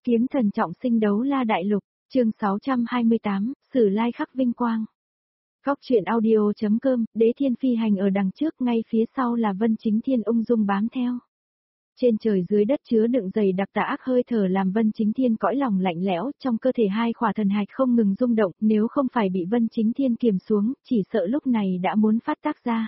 Kiếm thần trọng sinh đấu la đại lục, chương 628, Sử Lai khắc vinh quang. Góc truyện audio.com, Đế Thiên phi hành ở đằng trước, ngay phía sau là Vân Chính Thiên ung dung bám theo. Trên trời dưới đất chứa đựng dày đặc tà ác hơi thở làm Vân Chính Thiên cõi lòng lạnh lẽo, trong cơ thể hai khỏa thần hạch không ngừng rung động, nếu không phải bị Vân Chính Thiên kiềm xuống, chỉ sợ lúc này đã muốn phát tác ra.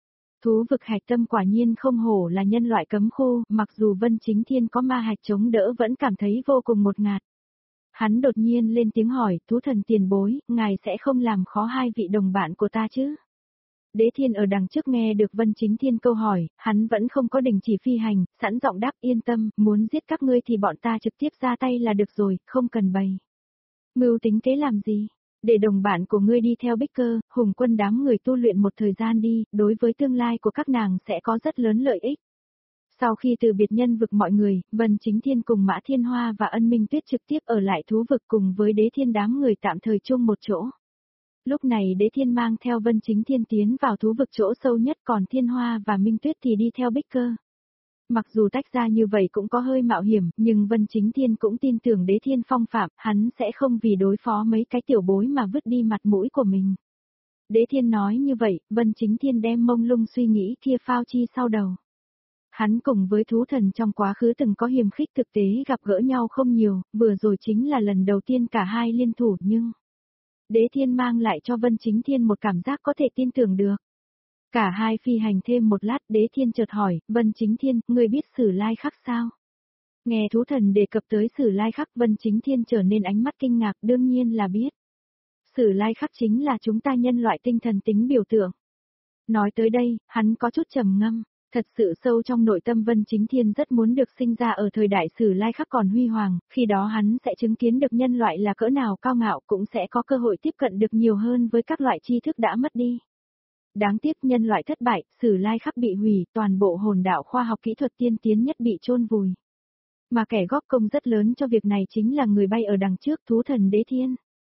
Thú vực hạch tâm quả nhiên không hổ là nhân loại cấm khu, mặc dù Vân Chính Thiên có ma hạch chống đỡ vẫn cảm thấy vô cùng ngột ngạt. Hắn đột nhiên lên tiếng hỏi, thú thần tiền bối, ngài sẽ không làm khó hai vị đồng bạn của ta chứ? Đế Thiên ở đằng trước nghe được Vân Chính Thiên câu hỏi, hắn vẫn không có đình chỉ phi hành, sẵn giọng đáp yên tâm, muốn giết các ngươi thì bọn ta trực tiếp ra tay là được rồi, không cần bày. Mưu tính kế làm gì? Để đồng bạn của ngươi đi theo Bích Cơ, hùng quân đám người tu luyện một thời gian đi, đối với tương lai của các nàng sẽ có rất lớn lợi ích. Sau khi từ biệt nhân vực mọi người, Vân Chính Thiên cùng Mã Thiên Hoa và Ân Minh Tuyết trực tiếp ở lại thú vực cùng với Đế Thiên đám người tạm thời chung một chỗ. Lúc này Đế Thiên mang theo Vân Chính Thiên tiến vào thú vực chỗ sâu nhất, còn Thiên Hoa và Minh Tuyết thì đi theo Bích Cơ. Mặc dù tách ra như vậy cũng có hơi mạo hiểm, nhưng Vân Chính Thiên cũng tin tưởng Đế Thiên phong phạm, hắn sẽ không vì đối phó mấy cái tiểu bối mà vứt đi mặt mũi của mình. Đế Thiên nói như vậy, Vân Chính Thiên đem mông lung suy nghĩ kia phao chi sau đầu. Hắn cùng với thú thần trong quá khứ từng có hiềm khích, thực tế gặp gỡ nhau không nhiều, vừa rồi chính là lần đầu tiên cả hai liên thủ, nhưng Đế Thiên mang lại cho Vân Chính Thiên một cảm giác có thể tin tưởng được. Cả hai phi hành thêm một lát, Đế Thiên chợt hỏi, Vân Chính Thiên, ngươi biết Sử Lai khắc sao? Nghe thú thần đề cập tới Sử Lai khắc, Vân Chính Thiên trở nên ánh mắt kinh ngạc, đương nhiên là biết. Sử Lai khắc chính là chúng ta nhân loại tinh thần tính biểu tượng. Nói tới đây, hắn có chút trầm ngâm. Thật sự sâu trong nội tâm Vân Chính Thiên rất muốn được sinh ra ở thời đại Sử Lai khắc còn huy hoàng, khi đó hắn sẽ chứng kiến được nhân loại là cỡ nào cao ngạo, cũng sẽ có cơ hội tiếp cận được nhiều hơn với các loại tri thức đã mất đi. Đáng tiếc nhân loại thất bại, Sử Lai khắc bị hủy, toàn bộ hồn đạo khoa học kỹ thuật tiên tiến nhất bị chôn vùi. Mà kẻ góp công rất lớn cho việc này chính là người bay ở đằng trước, thú thần Đế Thiên.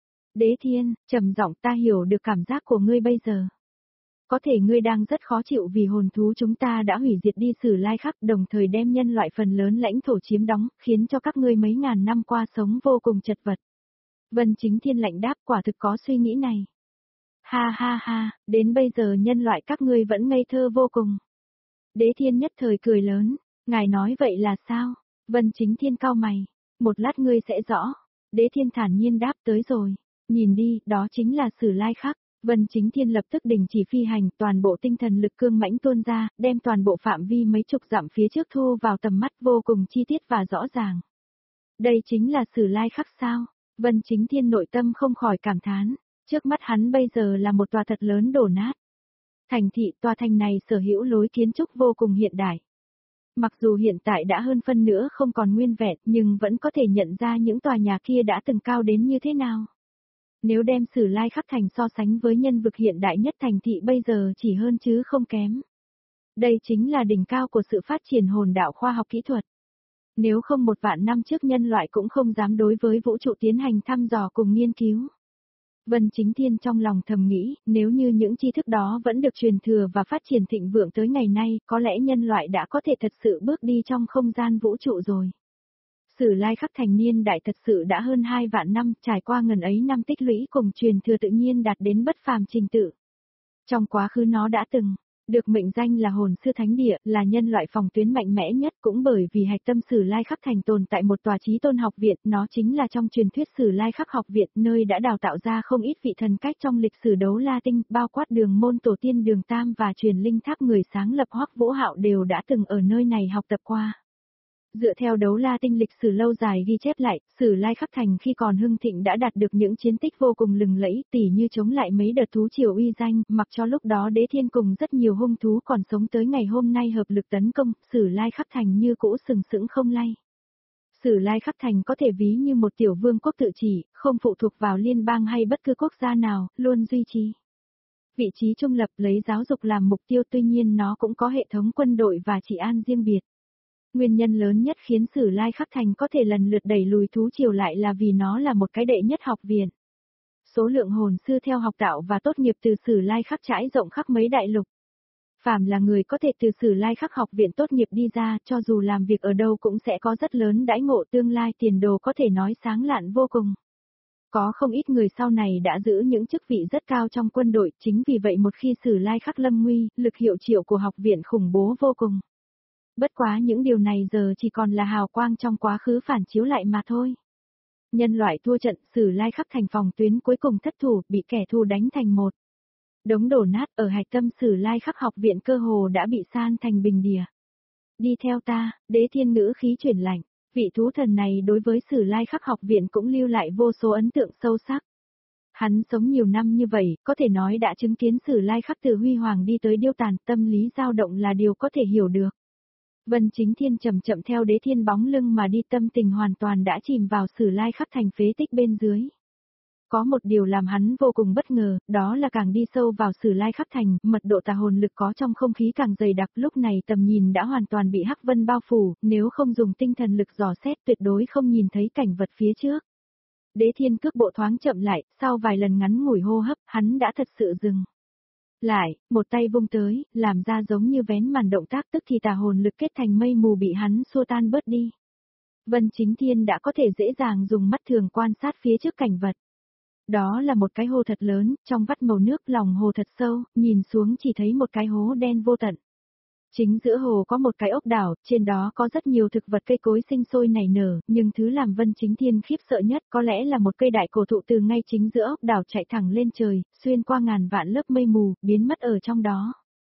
Đế Thiên, trầm giọng, ta hiểu được cảm giác của ngươi bây giờ. Có thể ngươi đang rất khó chịu vì hồn thú chúng ta đã hủy diệt đi Sử Lai khắc, đồng thời đem nhân loại phần lớn lãnh thổ chiếm đóng, khiến cho các ngươi mấy ngàn năm qua sống vô cùng chật vật. Vân Chính Thiên lạnh đáp, quả thực có suy nghĩ này. Ha ha ha, đến bây giờ nhân loại các ngươi vẫn ngây thơ vô cùng. Đế Thiên nhất thời cười lớn, ngài nói vậy là sao? Vân Chính Thiên cau mày, một lát ngươi sẽ rõ. Đế Thiên thản nhiên đáp, tới rồi. Nhìn đi, đó chính là Sử Lai khắc. Vân Chính Thiên lập tức đình chỉ phi hành, toàn bộ tinh thần lực cương mãnh tuôn ra, đem toàn bộ phạm vi mấy chục dặm phía trước thu vào tầm mắt vô cùng chi tiết và rõ ràng. Đây chính là Sử Lai khắc sao? Vân Chính Thiên nội tâm không khỏi cảm thán, trước mắt hắn bây giờ là một tòa thật lớn đổ nát. Thành thị, tòa thành này sở hữu lối kiến trúc vô cùng hiện đại. Mặc dù hiện tại đã hơn phân nữa không còn nguyên vẹn, nhưng vẫn có thể nhận ra những tòa nhà kia đã từng cao đến như thế nào. Nếu đem Sử Lai khắc thành so sánh với nhân vực hiện đại nhất thành thị bây giờ chỉ hơn chứ không kém. Đây chính là đỉnh cao của sự phát triển hồn đạo khoa học kỹ thuật. Nếu không 1.000 năm trước nhân loại cũng không dám đối với vũ trụ tiến hành thăm dò cùng nghiên cứu. Vân Chính Thiên trong lòng thầm nghĩ, nếu như những tri thức đó vẫn được truyền thừa và phát triển thịnh vượng tới ngày nay, có lẽ nhân loại đã có thể thật sự bước đi trong không gian vũ trụ rồi. Sử Lai khắc thành niên đại thật sự đã hơn 2 vạn năm, trải qua ngần ấy năm tích lũy cùng truyền thừa tự nhiên đạt đến bất phàm trình tự. Trong quá khứ nó đã từng được mệnh danh là hồn sư thánh địa, là nhân loại phòng tuyến mạnh mẽ nhất, cũng bởi vì hạch tâm Sử Lai khắc thành tồn tại một tòa chí tôn học viện, nó chính là trong truyền thuyết Sử Lai khắc học viện, nơi đã đào tạo ra không ít vị thần cách trong lịch sử đấu la tinh, bao quát Đường môn tổ tiên Đường Tam và truyền linh tháp người sáng lập Hoắc Vũ Hạo đều đã từng ở nơi này học tập qua. Dựa theo đấu la tinh lịch sử lâu dài ghi chép lại, Sử Lai khắc thành khi còn hưng thịnh đã đạt được những chiến tích vô cùng lừng lẫy, tỉ như chống lại mấy đợt thú triều uy danh, mặc cho lúc đó Đế Thiên cùng rất nhiều hung thú còn sống tới ngày hôm nay hợp lực tấn công, Sử Lai khắc thành như cũ sừng sững không lay. Sử Lai khắc thành có thể ví như một tiểu vương quốc tự trị, không phụ thuộc vào liên bang hay bất cứ quốc gia nào, luôn duy trì vị trí trung lập, lấy giáo dục làm mục tiêu, tuy nhiên nó cũng có hệ thống quân đội và trị an riêng biệt. Nguyên nhân lớn nhất khiến Sử Lai khắc thành có thể lần lượt đẩy lùi thú triều lại là vì nó là một cái đệ nhất học viện. Số lượng hồn sư theo học đạo và tốt nghiệp từ Sử Lai khắc trải rộng khắp mấy đại lục. Phàm là người có thể từ Sử Lai Khắc học viện tốt nghiệp đi ra, cho dù làm việc ở đâu cũng sẽ có rất lớn đãi ngộ, tương lai tiền đồ có thể nói sáng lạn vô cùng. Có không ít người sau này đã giữ những chức vị rất cao trong quân đội, chính vì vậy một khi Sử Lai Khắc lâm nguy, lực hiệu triệu của học viện khủng bố vô cùng. Bất quá những điều này giờ chỉ còn là hào quang trong quá khứ phản chiếu lại mà thôi. Nhân loại thua trận, Sử Lai Khắc thành phòng tuyến cuối cùng thất thủ, bị kẻ thù đánh thành một đống đổ nát, ở hạch tâm Sử Lai Khắc học viện cơ hồ đã bị san thành bình địa. Đi theo ta, Đế Thiên ngữ khí chuyển lạnh, vị thú thần này đối với Sử Lai Khắc học viện cũng lưu lại vô số ấn tượng sâu sắc. Hắn sống nhiều năm như vậy, có thể nói đã chứng kiến Sử Lai Khắc từ huy hoàng đi tới điêu tàn, tâm lý dao động là điều có thể hiểu được. Vân Chính Thiên chậm chậm theo Đế Thiên bóng lưng mà đi, tâm tình hoàn toàn đã chìm vào Sử Lai Khắc thành phế tích bên dưới. Có một điều làm hắn vô cùng bất ngờ, đó là càng đi sâu vào Sử Lai Khắc thành, mật độ tà hồn lực có trong không khí càng dày đặc, lúc này tầm nhìn đã hoàn toàn bị hắc vân bao phủ, nếu không dùng tinh thần lực dò xét tuyệt đối không nhìn thấy cảnh vật phía trước. Đế Thiên cước bộ thoáng chậm lại, sau vài lần ngắn ngủi hô hấp, hắn đã thật sự dừng lại, một tay vung tới, làm ra giống như vén màn động tác, tức thì tà hồn lực kết thành mây mù bị hắn xua tan bớt đi. Vân Chính Thiên đã có thể dễ dàng dùng mắt thường quan sát phía trước cảnh vật. Đó là một cái hồ thật lớn, trong vắt màu nước, lòng hồ thật sâu, nhìn xuống chỉ thấy một cái hố đen vô tận. Chính giữa hồ có một cái ốc đảo, trên đó có rất nhiều thực vật cây cối sinh sôi nảy nở, nhưng thứ làm Vân Chính Thiên khiếp sợ nhất có lẽ là một cây đại cổ thụ từ ngay chính giữa ốc đảo chạy thẳng lên trời, xuyên qua ngàn vạn lớp mây mù, biến mất ở trong đó.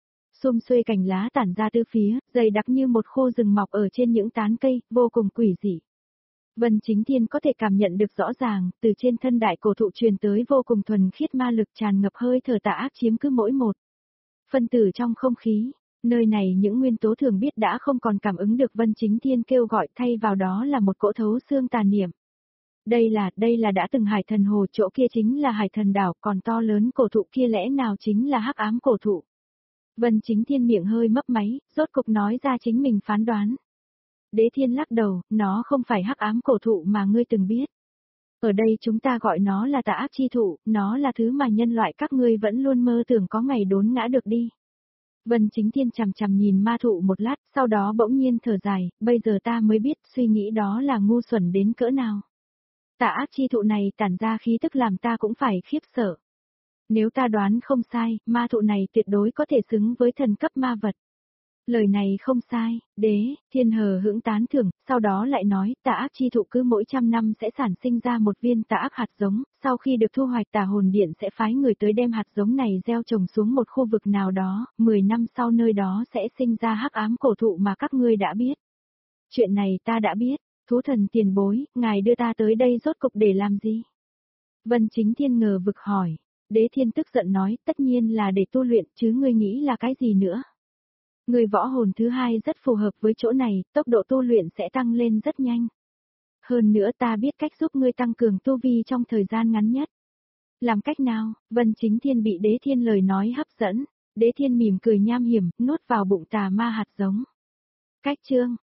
Xum xuê cành lá tản ra từ phía, dày đặc như một khu rừng mọc ở trên những tán cây, vô cùng quỷ dị. Vân Chính Thiên có thể cảm nhận được rõ ràng, từ trên thân đại cổ thụ truyền tới vô cùng thuần khiết ma lực tràn ngập hơi thở tà ác chiếm cứ mỗi một phân tử trong không khí. Nơi này những nguyên tố thường biết đã không còn cảm ứng được, Vân Chính Thiên kêu gọi, thay vào đó là một cỗ thấu xương tà niệm. Đây là đã từng hải thần hồ, chỗ kia chính là hải thần đảo, còn to lớn cổ thụ kia lẽ nào chính là hắc ám cổ thụ. Vân Chính Thiên miệng hơi mấp máy, rốt cục nói ra chính mình phán đoán. Đế Thiên lắc đầu, nó không phải hắc ám cổ thụ mà ngươi từng biết. Ở đây chúng ta gọi nó là tà ác chi thụ, nó là thứ mà nhân loại các ngươi vẫn luôn mơ tưởng có ngày đốn ngã được đi. Vân Chính Thiên chằm chằm nhìn ma thụ một lát, sau đó bỗng nhiên thở dài, bây giờ ta mới biết suy nghĩ đó là ngu xuẩn đến cỡ nào. Tà ác chi thụ này tản ra khí tức làm ta cũng phải khiếp sợ. Nếu ta đoán không sai, ma thụ này tuyệt đối có thể xứng với thần cấp ma vật. Lời này không sai, Đế Thiên hờ hững tán thưởng, sau đó lại nói, tà ác chi thụ cứ mỗi 100 năm sẽ sản sinh ra một viên tà ác hạt giống, sau khi được thu hoạch tà hồn điện sẽ phái người tới đem hạt giống này gieo trồng xuống một khu vực nào đó, 10 năm sau nơi đó sẽ sinh ra hắc ám cổ thụ mà các ngươi đã biết. Chuyện này ta đã biết, thú thần tiền bối, ngài đưa ta tới đây rốt cục để làm gì? Vân Chính Thiên ngờ vực hỏi, Đế Thiên tức giận nói, tất nhiên là để tu luyện chứ ngươi nghĩ là cái gì nữa? Người võ hồn thứ hai rất phù hợp với chỗ này, tốc độ tu luyện sẽ tăng lên rất nhanh. Hơn nữa ta biết cách giúp ngươi tăng cường tu vi trong thời gian ngắn nhất. Làm cách nào? Vân Chính Thiên bị Đế Thiên lời nói hấp dẫn. Đế Thiên mỉm cười nham hiểm, nuốt vào bụng tà ma hạt giống. Cách chương